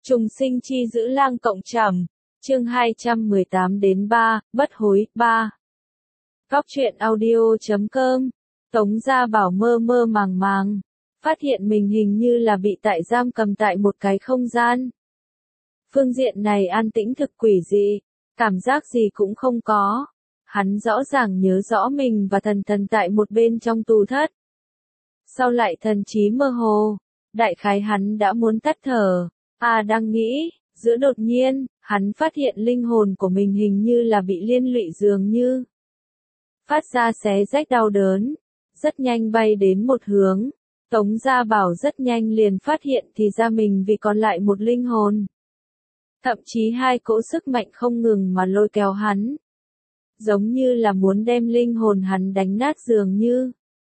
Trùng sinh chi giữ lang cộng trầm, chương 218-3, bất hối, 3. Góc truyện audio.com, Tống Gia Bảo mơ mơ màng màng, phát hiện mình hình như là bị giam cầm tại một cái không gian. Phương diện này an tĩnh thực quỷ dị, cảm giác gì cũng không có. Hắn rõ ràng nhớ rõ mình và thần tại một bên trong tù thất. Sau lại thần trí mơ hồ, đại khái hắn đã muốn tắt thở. Đang nghĩ, giữa đột nhiên, hắn phát hiện linh hồn của mình hình như là bị liên lụy dường như. Phát ra xé rách đau đớn, rất nhanh bay đến một hướng. Tống Gia Bảo rất nhanh liền phát hiện thì ra mình vì còn lại một linh hồn. Thậm chí hai cỗ sức mạnh không ngừng mà lôi kéo hắn. Giống như là muốn đem linh hồn hắn đánh nát dường như.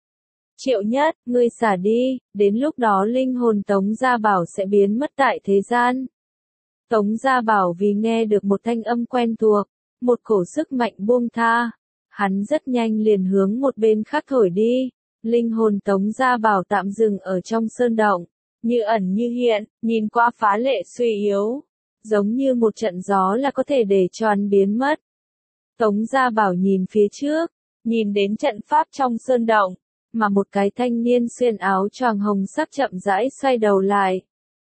Triệu Nhất, ngươi xả đi, đến lúc đó linh hồn Tống Gia Bảo sẽ biến mất tại thế gian. Tống Gia Bảo vì nghe được một thanh âm quen thuộc, một cổ sức mạnh buông tha. Hắn rất nhanh liền hướng một bên khác thổi đi. Linh hồn Tống Gia Bảo tạm dừng ở trong sơn động, như ẩn như hiện, nhìn qua phá lệ suy yếu. Giống như một trận gió là có thể để cho hắn biến mất. Tống Gia Bảo nhìn phía trước, nhìn đến trận pháp trong sơn động, mà một cái thanh niên xuyên áo choàng hồng sắc chậm rãi xoay đầu lại.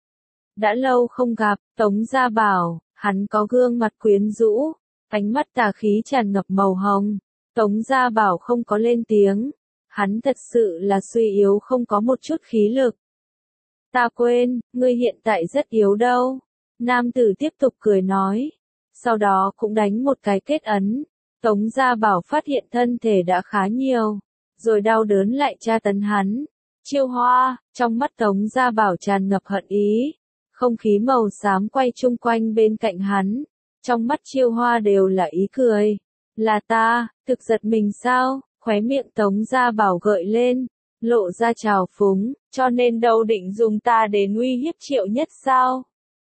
Đã lâu không gặp, Tống Gia Bảo, hắn có gương mặt quyến rũ, ánh mắt tà khí tràn ngập màu hồng. Tống Gia Bảo không có lên tiếng, hắn thật sự là suy yếu không có một chút khí lực. Ta quên, ngươi hiện tại rất yếu đâu. Nam tử tiếp tục cười nói, sau đó cũng đánh một cái kết ấn. Tống Gia Bảo phát hiện thân thể đã khá nhiều, rồi đau đớn lại tra tấn hắn. Chiêu Hoa, trong mắt Tống Gia Bảo tràn ngập hận ý, không khí màu xám quay chung quanh bên cạnh hắn, trong mắt Chiêu Hoa đều là ý cười. Là ta, thực giật mình sao? Khóe miệng Tống Gia Bảo gợi lên, lộ ra trào phúng, cho nên đâu định dùng ta để uy hiếp Triệu Nhất sao?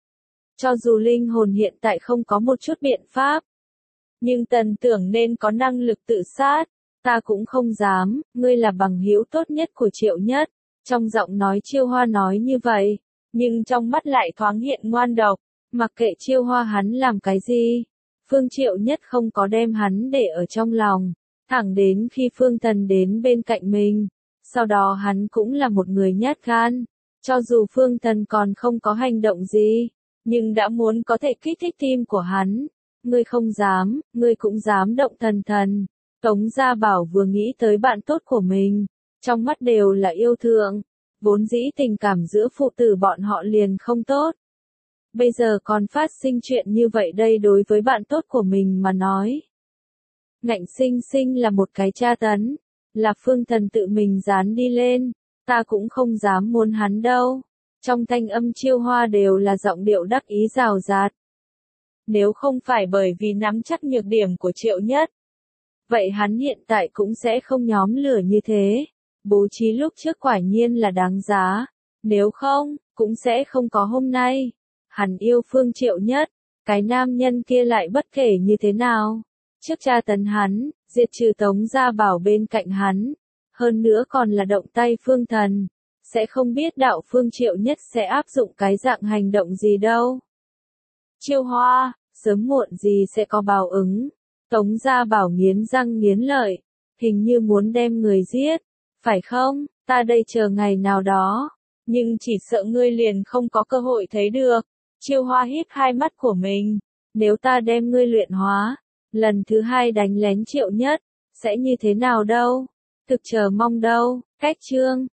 Cho dù linh hồn hiện tại không có một chút biện pháp, nhưng tần tưởng nên có năng lực tự sát, ta cũng không dám, ngươi là bằng hữu tốt nhất của Triệu Nhất. Trong giọng nói Chiêu Hoa nói như vậy, nhưng trong mắt lại thoáng hiện ngoan độc, mặc kệ Chiêu Hoa hắn làm cái gì, Phương Triệu Nhất không có đem hắn để ở trong lòng, thẳng đến khi Phương Tần đến bên cạnh mình, sau đó hắn cũng là một người nhát gan, cho dù Phương Tần còn không có hành động gì, nhưng đã muốn có thể kích thích tim của hắn. Ngươi không dám, ngươi cũng dám động thần. Tống Gia Bảo vừa nghĩ tới bạn tốt của mình, trong mắt đều là yêu thương, vốn dĩ tình cảm giữa phụ tử bọn họ liền không tốt. Bây giờ còn phát sinh chuyện như vậy đây đối với bạn tốt của mình mà nói. Ngạnh sinh sinh là một cái tra tấn, là Phương Thần tự mình dán đi lên, ta cũng không dám muốn hắn đâu. Trong thanh âm Chiêu Hoa đều là giọng điệu đắc ý rào rạt. Nếu không phải bởi vì nắm chắc nhược điểm của Triệu Nhất, vậy hắn hiện tại cũng sẽ không nhóm lửa như thế. Bố trí lúc trước quả nhiên là đáng giá, nếu không, cũng sẽ không có hôm nay. Hắn yêu Phương Triệu Nhất, cái nam nhân kia lại bất kể như thế nào. Trước tra tấn hắn, diệt trừ Tống Gia Bảo bên cạnh hắn, hơn nữa còn là động tay Phương Thần, sẽ không biết đạo Phương Triệu Nhất sẽ áp dụng cái dạng hành động gì đâu. Chiêu Hoa, sớm muộn gì sẽ có báo ứng. Tống Gia Bảo nghiến răng nghiến lợi, hình như muốn đem người giết, phải không? Ta đây chờ ngày nào đó, nhưng chỉ sợ ngươi liền không có cơ hội thấy được. Chiêu Hoa híp hai mắt của mình, nếu ta đem ngươi luyện hóa, lần thứ hai đánh lén Triệu Nhất, sẽ như thế nào đâu? Thực chờ mong đâu. Cách chương